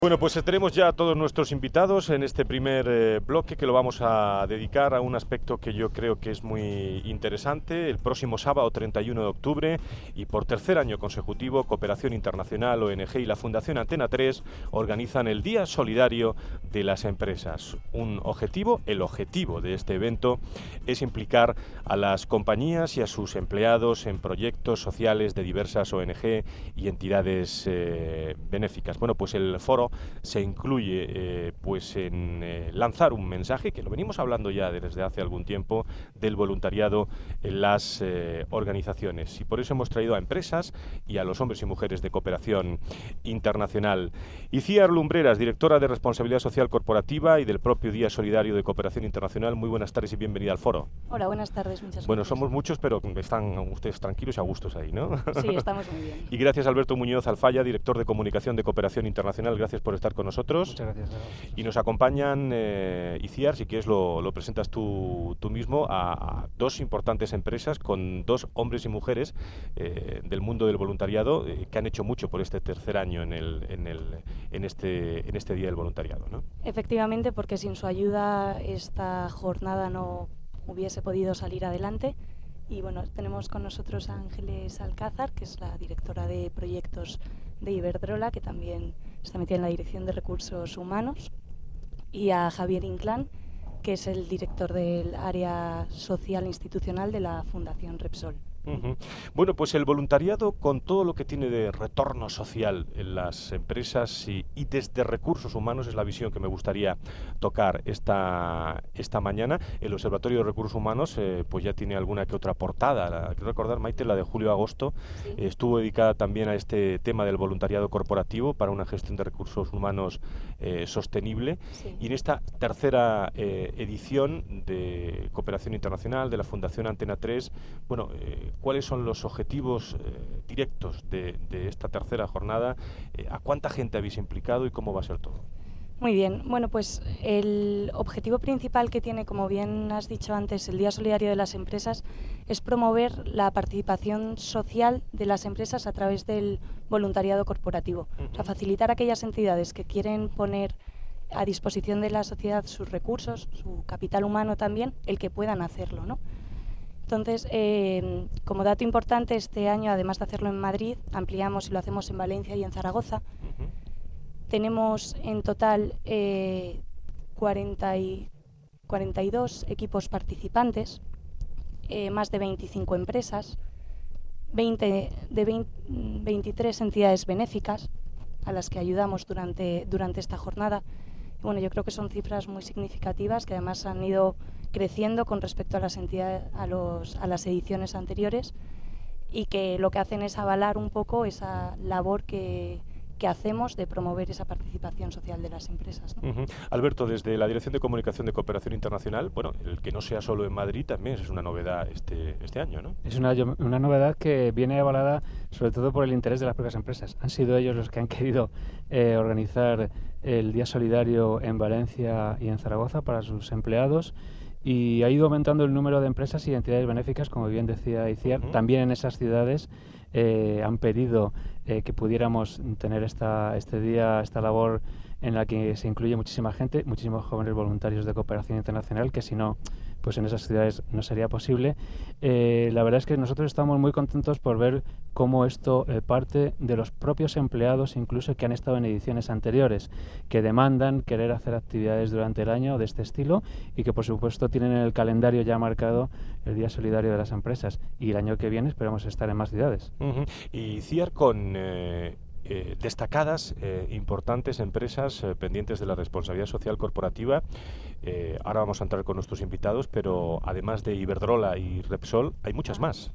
Bueno, pues tenemos ya a todos nuestros invitados en este primer bloque que lo vamos a dedicar a un aspecto que yo creo que es muy interesante. El próximo sábado 31 de octubre y por tercer año consecutivo, Cooperación Internacional, ONG y la Fundación Antena 3 organizan el Día Solidario de las Empresas. El objetivo de este evento es implicar a las compañías y a sus empleados en proyectos sociales de diversas ONG y entidades benéficas. Bueno, pues el foro se incluye en lanzar un mensaje que lo venimos hablando ya desde hace algún tiempo del voluntariado en las organizaciones, y por eso hemos traído a empresas y a los hombres y mujeres de cooperación internacional. Iciar Lumbreras, directora de Responsabilidad Social Corporativa y del propio Día Solidario de Cooperación Internacional, muy buenas tardes y bienvenida al foro. Hola, buenas tardes, muchas gracias. Bueno, somos muchos, pero están ustedes tranquilos y a gustos ahí, ¿no? Sí, estamos muy bien. Y gracias Alberto Muñoz Alfaya, director de Comunicación de Cooperación Internacional, gracias por estar con nosotros. Muchas gracias. Y nos acompañan, Iciar, si quieres lo presentas tú mismo, a dos importantes empresas con dos hombres y mujeres del mundo del voluntariado que han hecho mucho por este tercer año en este Día del Voluntariado, ¿no? Efectivamente, porque sin su ayuda esta jornada no hubiese podido salir adelante. Y bueno, tenemos con nosotros a Ángeles Alcázar, que es la directora de proyectos de Iberdrola, que también está metida en la Dirección de Recursos Humanos, y a Javier Inclán, que es el director del área social institucional de la Fundación Repsol. Uh-huh. Bueno, pues el voluntariado, con todo lo que tiene de retorno social en las empresas y desde recursos humanos, es la visión que me gustaría tocar esta mañana. El Observatorio de Recursos Humanos pues ya tiene alguna que otra portada. Quiero recordar, Maite, la de julio-agosto, sí. Estuvo dedicada también a este tema del voluntariado corporativo para una gestión de recursos humanos sostenible. Sí. Y en esta tercera edición de Cooperación Internacional, de la Fundación Antena 3, bueno, ¿cuáles son los objetivos directos de esta tercera jornada? ¿A cuánta gente habéis implicado y cómo va a ser todo? Muy bien, bueno, pues el objetivo principal que tiene, como bien has dicho antes, el Día Solidario de las Empresas es promover la participación social de las empresas a través del voluntariado corporativo. Uh-huh. O sea, facilitar a aquellas entidades que quieren poner a disposición de la sociedad sus recursos, su capital humano también, el que puedan hacerlo, ¿no? Entonces, como dato importante, este año, además de hacerlo en Madrid, ampliamos y lo hacemos en Valencia y en Zaragoza. Uh-huh. Tenemos en total 42 equipos participantes, más de 25 empresas, 23 entidades benéficas a las que ayudamos durante esta jornada. Y bueno, yo creo que son cifras muy significativas que además han ido creciendo con respecto a las entidades, a las ediciones anteriores, y que lo que hacen es avalar un poco esa labor que hacemos de promover esa participación social de las empresas, ¿no? Uh-huh. Alberto, desde la Dirección de Comunicación de Cooperación Internacional, bueno, el que no sea solo en Madrid también es una novedad este año, ¿no? Es una novedad que viene avalada sobre todo por el interés de las propias empresas. Han sido ellos los que han querido organizar el Día Solidario en Valencia y en Zaragoza para sus empleados, y ha ido aumentando el número de empresas y entidades benéficas, como bien decía Iciar. Uh-huh. También en esas ciudades han pedido que pudiéramos tener este día, esta labor en la que se incluye muchísima gente, muchísimos jóvenes voluntarios de cooperación internacional, que si no, pues en esas ciudades no sería posible. La verdad es que nosotros estamos muy contentos por ver cómo esto parte de los propios empleados, incluso que han estado en ediciones anteriores, que demandan querer hacer actividades durante el año de este estilo y que por supuesto tienen en el calendario ya marcado el Día Solidario de las Empresas, y el año que viene esperamos estar en más ciudades. Uh-huh. Y Ciar, con destacadas, importantes empresas pendientes de la responsabilidad social corporativa. Ahora vamos a entrar con nuestros invitados, pero además de Iberdrola y Repsol, hay muchas más.